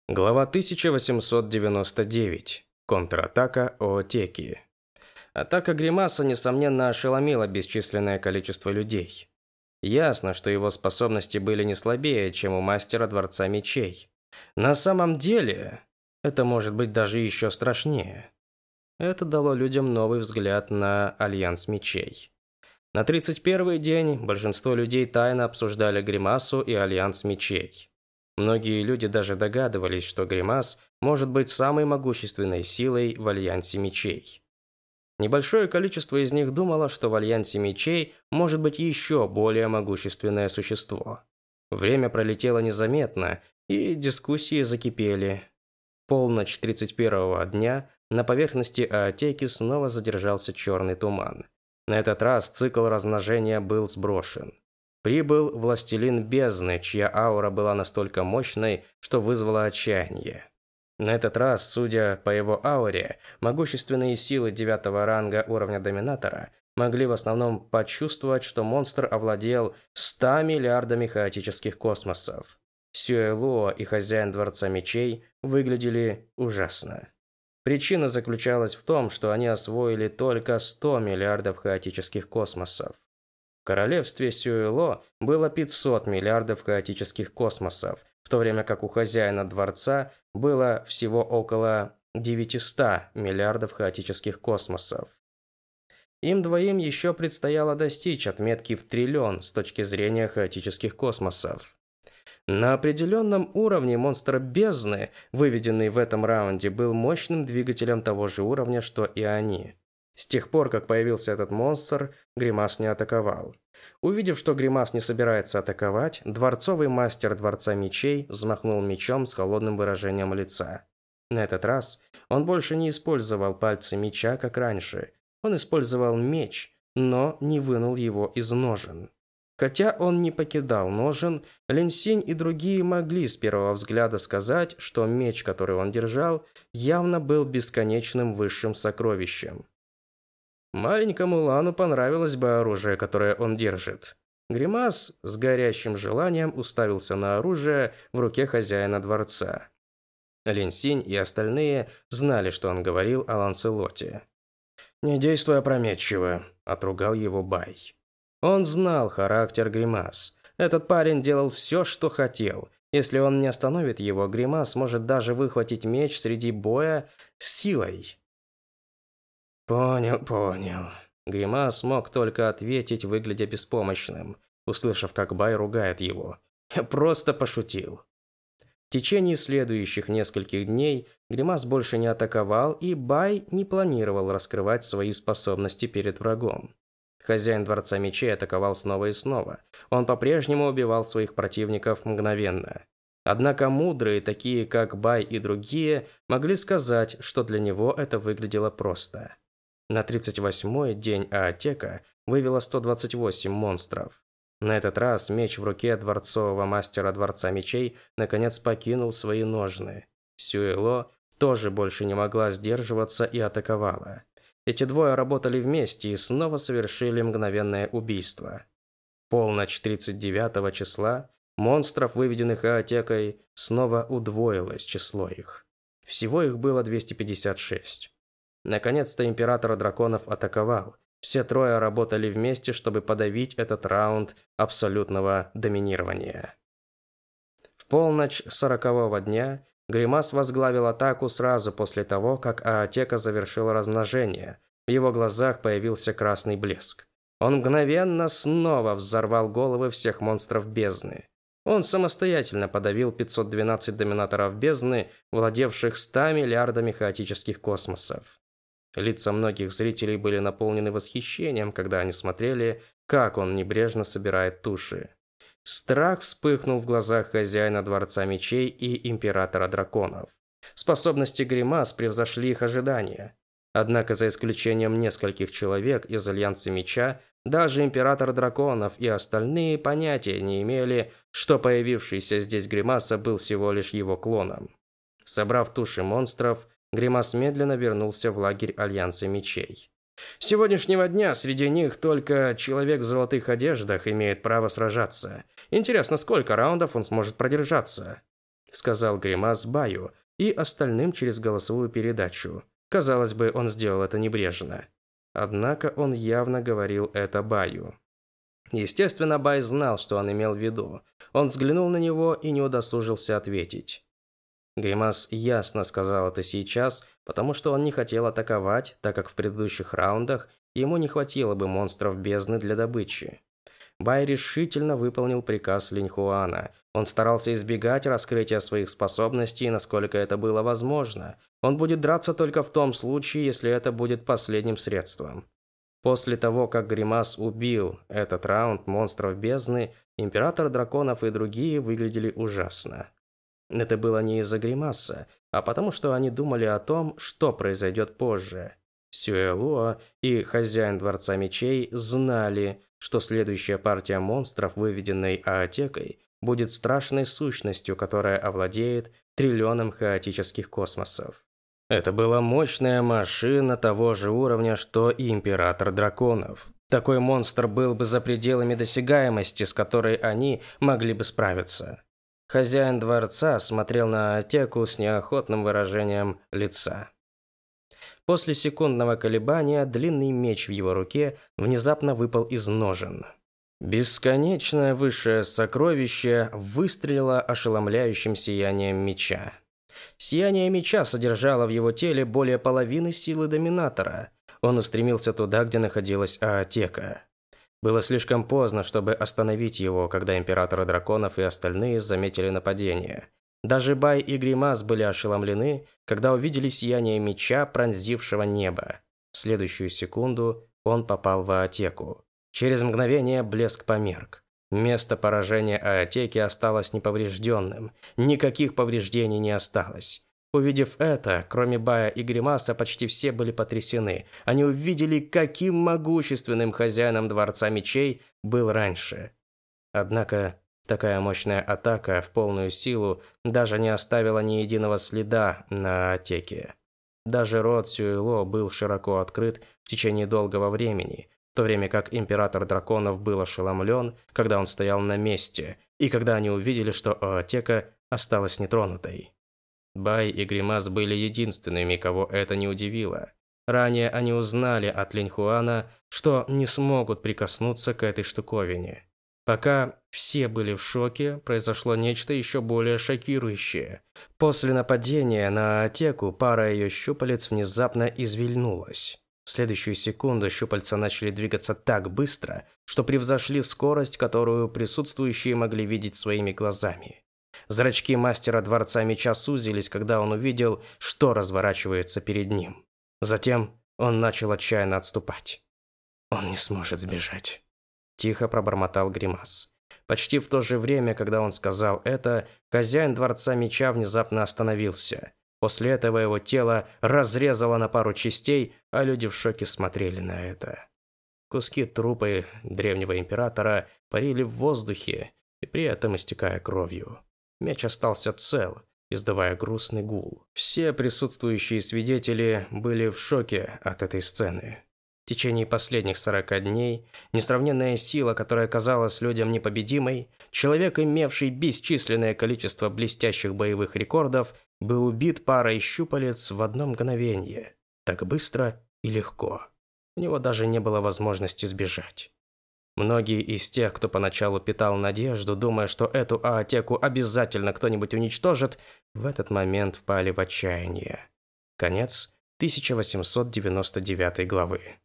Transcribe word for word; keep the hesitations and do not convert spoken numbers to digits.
Глава тысяча восемьсот девяносто девять. Контратака Оотеки. Атака Гримаса, несомненно, ошеломила бесчисленное количество людей. Ясно, что его способности были не слабее, чем у мастера Дворца Мечей. На самом деле, это может быть даже еще страшнее. Это дало людям новый взгляд на Альянс Мечей. На тридцать первый день большинство людей тайно обсуждали Гримасу и Альянс Мечей. Многие люди даже догадывались, что Гримас может быть самой могущественной силой в Альянсе Мечей. Небольшое количество из них думало, что в Альянсе Мечей может быть еще более могущественное существо. Время пролетело незаметно, и дискуссии закипели. Полночь тридцать первого дня на поверхности Оотеки снова задержался черный туман. На этот раз цикл размножения был сброшен. Прибыл властелин бездны, чья аура была настолько мощной, что вызвала отчаяние. На этот раз, судя по его ауре, могущественные силы девятого ранга уровня Доминатора могли в основном почувствовать, что монстр овладел ста миллиардами хаотических космосов. Сюэлуо и хозяин Дворца Мечей выглядели ужасно. Причина заключалась в том, что они освоили только сто миллиардов хаотических космосов. В королевстве Сюэло было пятьсот миллиардов хаотических космосов, в то время как у хозяина дворца было всего около девятисот миллиардов хаотических космосов. Им двоим еще предстояло достичь отметки в триллион с точки зрения хаотических космосов. На определенном уровне монстр бездны, выведенный в этом раунде, был мощным двигателем того же уровня, что и они. С тех пор, как появился этот монстр, Гримас не атаковал. Увидев, что Гримас не собирается атаковать, дворцовый мастер Дворца Мечей взмахнул мечом с холодным выражением лица. На этот раз он больше не использовал пальцы меча, как раньше. Он использовал меч, но не вынул его из ножен. Хотя он не покидал ножен, Линь Синь и другие могли с первого взгляда сказать, что меч, который он держал, явно был бесконечным высшим сокровищем. Маленькому Лану понравилось бы оружие, которое он держит. Гримас с горящим желанием уставился на оружие в руке хозяина дворца. Линь Синь и остальные знали, что он говорил о Ланселоте. «Не действуй опрометчиво», – отругал его Бай. Он знал характер Гримас. Этот парень делал все, что хотел. Если он не остановит его, Гримас может даже выхватить меч среди боя силой. «Понял, понял». Гримас мог только ответить, выглядя беспомощным, услышав, как Бай ругает его. «Я просто пошутил». В течение следующих нескольких дней Гримас больше не атаковал, и Бай не планировал раскрывать свои способности перед врагом. Хозяин Дворца Мечей атаковал снова и снова. Он по-прежнему убивал своих противников мгновенно. Однако мудрые, такие как Бай и другие, могли сказать, что для него это выглядело просто. На тридцать восьмой день Оотека вывела сто двадцать восемь монстров. На этот раз меч в руке дворцового мастера Дворца Мечей наконец покинул свои ножны. Сюэло тоже больше не могла сдерживаться и атаковала. Эти двое работали вместе и снова совершили мгновенное убийство. Полночь тридцать девятого числа монстров, выведенных Оотекой, снова удвоилось число их. Всего их было двести пятьдесят шесть. Наконец-то император драконов атаковал. Все трое работали вместе, чтобы подавить этот раунд абсолютного доминирования. В полночь сорокового дня Гримас возглавил атаку сразу после того, как Оотека завершила размножение. В его глазах появился красный блеск. Он мгновенно снова взорвал головы всех монстров бездны. Он самостоятельно подавил пятьсот двенадцать доминаторов бездны, владевших ста миллиардами хаотических космосов. Лица многих зрителей были наполнены восхищением, когда они смотрели, как он небрежно собирает туши. Страх вспыхнул в глазах хозяина Дворца Мечей и Императора Драконов. Способности Гримас превзошли их ожидания. Однако, за исключением нескольких человек из Альянса Меча, даже Император Драконов и остальные понятия не имели, что появившийся здесь Гримаса был всего лишь его клоном. Собрав туши монстров, Гримас медленно вернулся в лагерь Альянса Мечей. С сегодняшнего дня среди них только человек в золотых одеждах имеет право сражаться. Интересно, сколько раундов он сможет продержаться? сказал Гримас Баю и остальным через голосовую передачу. Казалось бы, он сделал это небрежно. Однако он явно говорил это Баю. Естественно, Бай знал, что он имел в виду. Он взглянул на него и не удосужился ответить. Гримас ясно сказал это сейчас, потому что он не хотел атаковать, так как в предыдущих раундах ему не хватило бы монстров бездны для добычи. Бай решительно выполнил приказ Линьхуана. Он старался избегать раскрытия своих способностей, насколько это было возможно. Он будет драться только в том случае, если это будет последним средством. После того, как Гримас убил этот раунд монстров бездны, Император Драконов и другие выглядели ужасно. Это было не из-за Гримаса, а потому что они думали о том, что произойдет позже. Сюэлуа и хозяин Дворца Мечей знали, что следующая партия монстров, выведенной Аотекой, будет страшной сущностью, которая овладеет триллионом хаотических космосов. Это была мощная машина того же уровня, что и Император Драконов. Такой монстр был бы за пределами досягаемости, с которой они могли бы справиться. Хозяин дворца смотрел на Аотеку с неохотным выражением лица. После секундного колебания длинный меч в его руке внезапно выпал из ножен. Бесконечное высшее сокровище выстрелило ошеломляющим сиянием меча. Сияние меча содержало в его теле более половины силы Доминатора. Он устремился туда, где находилась Аотека. Было слишком поздно, чтобы остановить его, когда Император Драконов и остальные заметили нападение. Даже Бай и Гримас были ошеломлены, когда увидели сияние меча, пронзившего небо. В следующую секунду он попал в Аотеку. Через мгновение блеск померк. Место поражения Аотеки осталось неповрежденным. Никаких повреждений не осталось. Увидев это, кроме Бая и Гримаса, почти все были потрясены. Они увидели, каким могущественным хозяином Дворца Мечей был раньше. Однако, такая мощная атака в полную силу даже не оставила ни единого следа на Аотеке. Даже рот Сюэло был широко открыт в течение долгого времени, в то время как Император Драконов был ошеломлен, когда он стоял на месте, и когда они увидели, что Аотека осталась нетронутой. Бай и Гримас были единственными, кого это не удивило. Ранее они узнали от Линьхуана, что не смогут прикоснуться к этой штуковине. Пока все были в шоке, произошло нечто еще более шокирующее. После нападения на Аотеку пара ее щупалец внезапно извильнулась. В следующую секунду щупальца начали двигаться так быстро, что превзошли скорость, которую присутствующие могли видеть своими глазами. Зрачки мастера Дворца Меча сузились, когда он увидел, что разворачивается перед ним. Затем он начал отчаянно отступать. «Он не сможет сбежать», – тихо пробормотал Гримас. Почти в то же время, когда он сказал это, хозяин Дворца Меча внезапно остановился. После этого его тело разрезало на пару частей, а люди в шоке смотрели на это. Куски трупа древнего императора парили в воздухе, и при этом истекая кровью. Меч остался цел, издавая грустный гул. Все присутствующие свидетели были в шоке от этой сцены. В течение последних сорока дней несравненная сила, которая казалась людям непобедимой, человек, имевший бесчисленное количество блестящих боевых рекордов, был убит парой щупалец в одно мгновение. Так быстро и легко. У него даже не было возможности сбежать. Многие из тех, кто поначалу питал надежду, думая, что эту Аотеку обязательно кто-нибудь уничтожит, в этот момент впали в отчаяние. Конец тысяча восемьсот девяносто девятой главы.